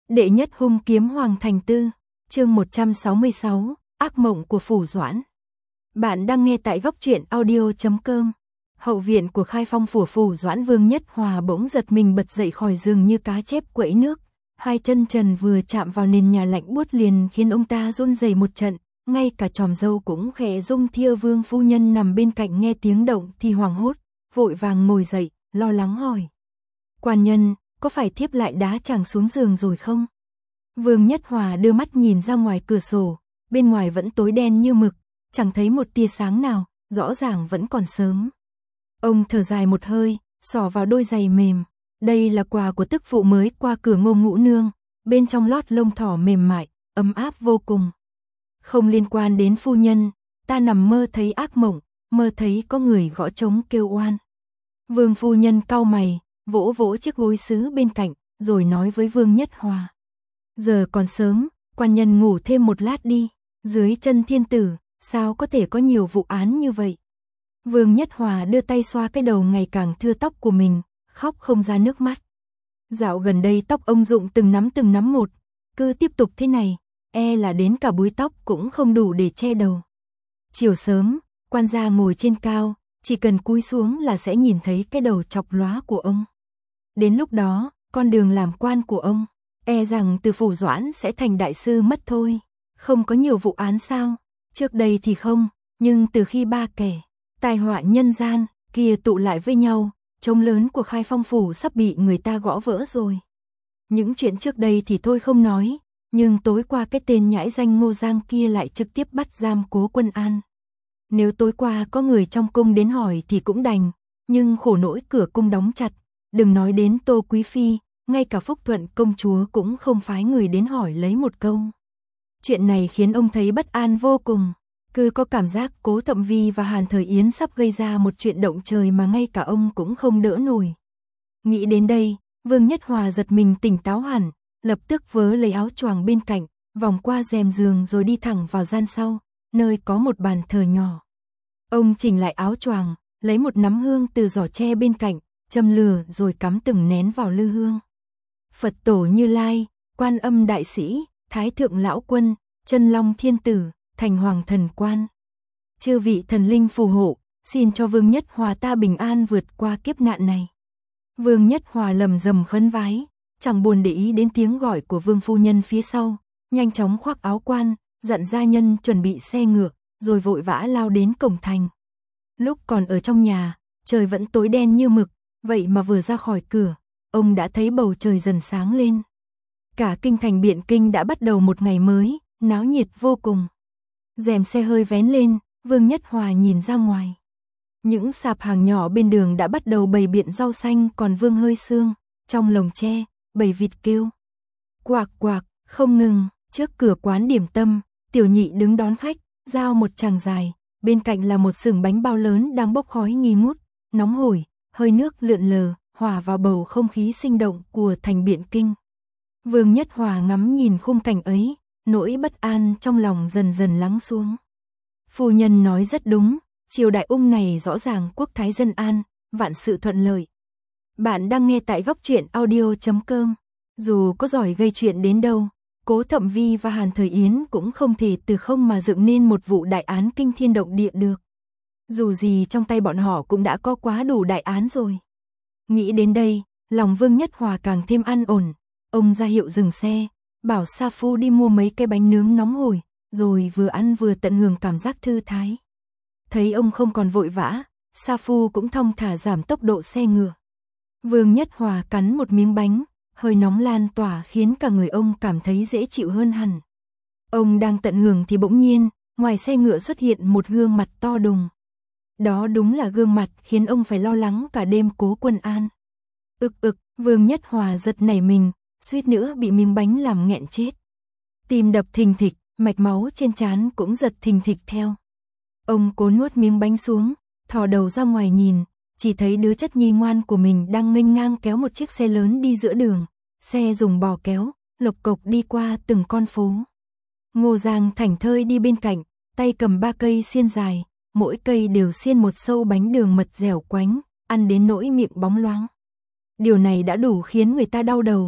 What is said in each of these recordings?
Đệ nhất hung kiếm Hoàng Thành Tư, chương 166, ác mộng của Phủ Doãn. Bạn đang nghe tại góc truyện audio.com. Hậu viện của Khai Phong Phủ Doãn, Vương Nhất Hòa bỗng giật mình bật dậy khỏi giường như cá chép quẫy nước. Hai chân trần vừa chạm vào nền nhà lạnh buốt liền khiến ông ta run rẩy một trận, ngay cả tròm râu cũng khẽ rung. Thia Vương phu nhân nằm bên cạnh nghe tiếng động thì hoảng hốt, vội vàng ngồi dậy, lo lắng hỏi: "Quan nhân, có phải thiếp lại đá chàng xuống giường rồi không?" Vương Nhất Hòa đưa mắt nhìn ra ngoài cửa sổ, bên ngoài vẫn tối đen như mực, chẳng thấy một tia sáng nào, rõ ràng vẫn còn sớm. Ông thở dài một hơi, xỏ vào đôi giày mềm. Đây là quà của tức phụ mới qua cửa Ngô Ngũ Nương, bên trong lót lông thỏ mềm mại, ấm áp vô cùng. Không liên quan đến phu nhân, ta nằm mơ thấy ác mộng, mơ thấy có người gõ trống kêu oan. Vương phu nhân cau mày, vỗ vỗ chiếc gối sứ bên cạnh, rồi nói với Vương Nhất Hòa: "Giờ còn sớm, quan nhân ngủ thêm một lát đi, dưới chân thiên tử, sao có thể có nhiều vụ án như vậy?" Vương Nhất Hòa đưa tay xoa cái đầu ngày càng thưa tóc của mình, khóc không ra nước mắt. Dạo gần đây tóc ông rụng từng nắm một, cứ tiếp tục thế này, e là đến cả búi tóc cũng không đủ để che đầu. Chiều sớm, quan gia ngồi trên cao, chỉ cần cúi xuống là sẽ nhìn thấy cái đầu chọc lóa của ông. Đến lúc đó, con đường làm quan của ông, e rằng từ Phủ Doãn sẽ thành đại sư mất thôi. Không có nhiều vụ án sao? Trước đây thì không, nhưng từ khi ba kẻ tai họa nhân gian kia tụ lại với nhau, trống lớn của Khai Phong phủ sắp bị người ta gõ vỡ rồi. Những chuyện trước đây thì thôi không nói, nhưng tối qua cái tên nhãi danh Ngô Giang kia lại trực tiếp bắt giam Cố Quân An. Nếu tối qua có người trong cung đến hỏi thì cũng đành, nhưng khổ nỗi cửa cung đóng chặt, đừng nói đến Tô Quý Phi, ngay cả Phúc Thuận công chúa cũng không phái người đến hỏi lấy một câu. Chuyện này khiến ông thấy bất an vô cùng, cứ có cảm giác Cố Thậm Vi và Hàn Thời Yến sắp gây ra một chuyện động trời mà ngay cả ông cũng không đỡ nổi. Nghĩ đến đây, Vương Nhất Hòa giật mình tỉnh táo hẳn, lập tức vớ lấy áo choàng bên cạnh, vòng qua rèm giường rồi đi thẳng vào gian sau, nơi có một bàn thờ nhỏ. Ông chỉnh lại áo choàng, lấy một nắm hương từ giỏ tre bên cạnh, châm lửa rồi cắm từng nén vào lư hương. Phật tổ Như Lai, Quan Âm Đại Sĩ, Thái Thượng Lão Quân, Chân Long Thiên Tử, Thành Hoàng Thần Quan, chư vị thần linh phù hộ, xin cho Vương Nhất Hòa ta bình an vượt qua kiếp nạn này. Vương Nhất Hòa lầm rầm khấn vái, chẳng buồn để ý đến tiếng gọi của Vương phu nhân phía sau, nhanh chóng khoác áo quan, dặn gia nhân chuẩn bị xe ngựa, rồi vội vã lao đến cổng thành. Lúc còn ở trong nhà, trời vẫn tối đen như mực, vậy mà vừa ra khỏi cửa, ông đã thấy bầu trời dần sáng lên. Cả kinh thành Biện Kinh đã bắt đầu một ngày mới, náo nhiệt vô cùng. Rèm xe hơi vén lên, Vương Nhất Hòa nhìn ra ngoài. Những sạp hàng nhỏ bên đường đã bắt đầu bày biện rau xanh, còn Vương hơi sương, trong lồng tre, bầy vịt kêu quạc quạc không ngừng. Trước cửa quán điểm tâm, Tiểu Nhị đứng đón khách, giao một chàng dài, bên cạnh là một xưởng bánh bao lớn đang bốc khói nghi ngút, nóng hổi, hơi nước lượn lờ, hòa vào bầu không khí sinh động của thành Biện Kinh. Vương Nhất Hòa ngắm nhìn khung cảnh ấy, nỗi bất an trong lòng dần dần lắng xuống. Phu nhân nói rất đúng, triều đại Ung này rõ ràng quốc thái dân an, vạn sự thuận lợi. Bạn đang nghe tại góc truyện audio.com. Dù có giỏi gây chuyện đến đâu, Cố Thậm Vi và Hàn Thời Yến cũng không thể từ không mà dựng nên một vụ đại án kinh thiên động địa được. Dù gì trong tay bọn họ cũng đã có quá đủ đại án rồi. Nghĩ đến đây, lòng Vương Nhất Hòa càng thêm an ổn. Ông ra hiệu dừng xe, bảo Sa Phu đi mua mấy cái bánh nướng nóng hổi, rồi vừa ăn vừa tận hưởng cảm giác thư thái. Thấy ông không còn vội vã, Sa Phu cũng thong thả giảm tốc độ xe ngựa. Vương Nhất Hòa cắn một miếng bánh, hơi nóng lan tỏa khiến cả người ông cảm thấy dễ chịu hơn hẳn. Ông đang tận hưởng thì bỗng nhiên, ngoài xe ngựa xuất hiện một gương mặt to đùng. Đó đúng là gương mặt khiến ông phải lo lắng cả đêm Cố Quân An. Vương Nhất Hòa giật nảy mình, suýt nữa bị miếng bánh làm nghẹn chết. Tim đập thình thịch, mạch máu trên trán cũng giật thình thịch theo. Ông cố nuốt miếng bánh xuống, thò đầu ra ngoài nhìn, chỉ thấy đứa chất nhi ngoan của mình đang nghênh ngang kéo một chiếc xe lớn đi giữa đường. Xe dùng bò kéo, lộc cộc đi qua từng con phố. Ngô Giang thảnh thơi đi bên cạnh, tay cầm 3 cây xiên dài, mỗi cây đều xiên một sâu bánh đường mật dẻo quánh, ăn đến nỗi miệng bóng loáng. Điều này đã đủ khiến người ta đau đầu,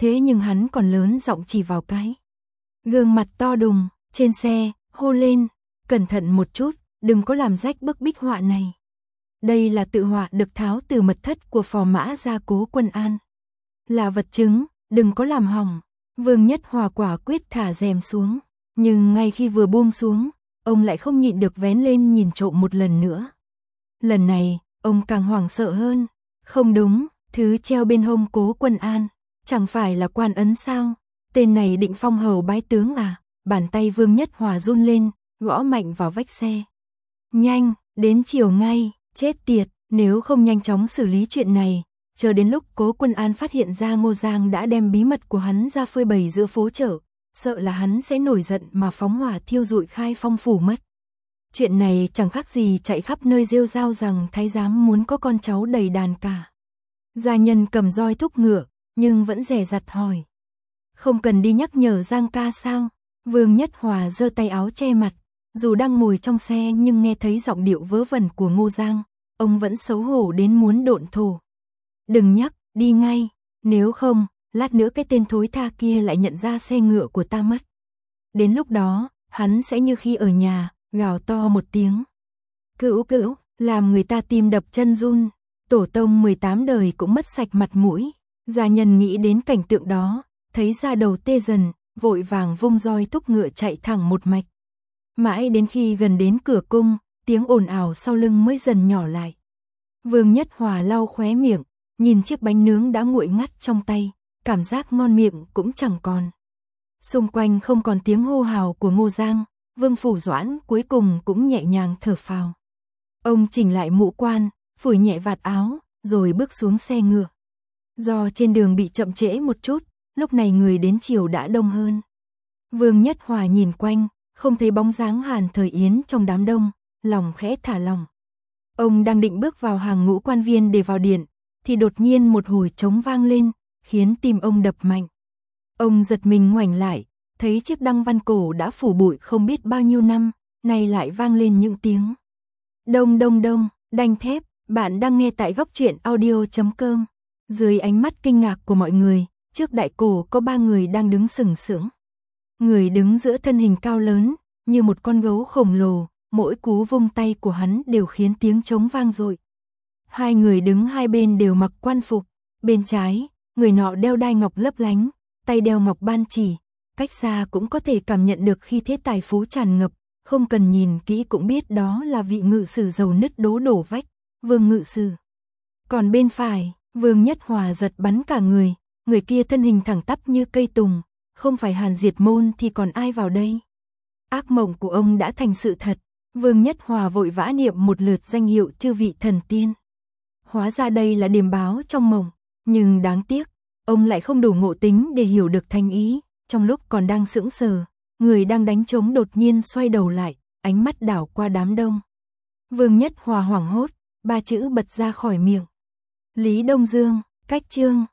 thế nhưng hắn còn lớn giọng chỉ vào cái gương mặt to đùng trên xe, hô lên, cẩn thận một chút, đừng có làm rách bức bích họa này. Đây là tự họa được tháo từ mật thất của phò mã gia Cố Quân An. Là vật chứng, đừng có làm hỏng. Vương Nhất Hòa quả quyết thả rèm xuống, nhưng ngay khi vừa buông xuống, ông lại không nhịn được vén lên nhìn trộm một lần nữa. Lần này, ông càng hoảng sợ hơn. Không đúng, thứ treo bên hông Cố Quân An, chẳng phải là quan ấn sao? Tên này định phong hầu bái tướng à? Bàn tay Vương Nhất Hòa run lên, gõ mạnh vào vách xe. Nhanh, đến chiều ngay, chết tiệt, nếu không nhanh chóng xử lý chuyện này, chờ đến lúc Cố Quân An phát hiện ra Ngô Giang đã đem bí mật của hắn ra phơi bày giữa phố chợ, sợ là hắn sẽ nổi giận mà phóng hỏa thiêu rụi Khai Phong phủ mất. Chuyện này chẳng khác gì chạy khắp nơi rêu rao rằng thái giám muốn có con cháu đầy đàn cả. Gia nhân cầm roi thúc ngựa, nhưng vẫn dè dặt hỏi. Không cần đi nhắc nhở Giang ca sao? Vương Nhất Hòa giơ tay áo che mặt, dù đang ngồi trong xe nhưng nghe thấy giọng điệu vớ vẩn của Ngô Giang, ông vẫn xấu hổ đến muốn độn thổ. Đừng nhắc, đi ngay, nếu không, lát nữa cái tên thối tha kia lại nhận ra xe ngựa của ta mất. Đến lúc đó, hắn sẽ như khi ở nhà, gào to một tiếng. Cữu cữu, làm người ta tim đập chân run, tổ tông 18 đời cũng mất sạch mặt mũi. Gia nhân nghĩ đến cảnh tượng đó, thấy da đầu tê dần, vội vàng vung roi thúc ngựa chạy thẳng một mạch. Mãi đến khi gần đến cửa cung, tiếng ồn ào sau lưng mới dần nhỏ lại. Vương Nhất Hòa lau khóe miệng, nhìn chiếc bánh nướng đã nguội ngắt trong tay, cảm giác ngon miệng cũng chẳng còn. Xung quanh không còn tiếng hô hào của Ngô Giang, Vương Phủ Doãn cuối cùng cũng nhẹ nhàng thở phào. Ông chỉnh lại mũ quan, phủi nhẹ vạt áo, rồi bước xuống xe ngựa. Do trên đường bị chậm trễ một chút, lúc này người đến chiều đã đông hơn. Vương Nhất Hòa nhìn quanh, không thấy bóng dáng Hàn Thời Yến trong đám đông, lòng khẽ thả lỏng. Ông đang định bước vào hàng ngũ quan viên để vào điện, thì đột nhiên một hồi trống vang lên, khiến tim ông đập mạnh. Ông giật mình ngoảnh lại, thấy chiếc đăng văn cổ đã phủ bụi không biết bao nhiêu năm, nay lại vang lên những tiếng đông đông đông, đanh thép. Bạn đang nghe tại góc truyện audio.com. Dưới ánh mắt kinh ngạc của mọi người, trước đại cổ có 3 người đang đứng sừng sững. Người đứng giữa thân hình cao lớn, như một con gấu khổng lồ, mỗi cú vung tay của hắn đều khiến tiếng trống vang dội. 2 người đứng hai bên đều mặc quan phục, bên trái, người nọ đeo đai ngọc lấp lánh, tay đeo ngọc ban chỉ, cách xa cũng có thể cảm nhận được khí thế tài phú tràn ngập, không cần nhìn kỹ cũng biết đó là vị ngự sử giàu nứt đố đổ vách, Vương ngự sử. Còn bên phải, Vương Nhất Hòa giật bắn cả người kia thân hình thẳng tắp như cây tùng, không phải Hàn Diệt Môn thì còn ai vào đây? Ác mộng của ông đã thành sự thật, Vương Nhất Hòa vội vã niệm một lượt danh hiệu chư vị thần tiên. Hóa ra đây là điềm báo trong mộng, nhưng đáng tiếc, ông lại không đủ ngộ tính để hiểu được thành ý, trong lúc còn đang sững sờ, người đang đánh trống đột nhiên xoay đầu lại, ánh mắt đảo qua đám đông. Vương Nhất Hòa hoảng hốt, 3 chữ bật ra khỏi miệng. Lý Đông Dương, cách chương.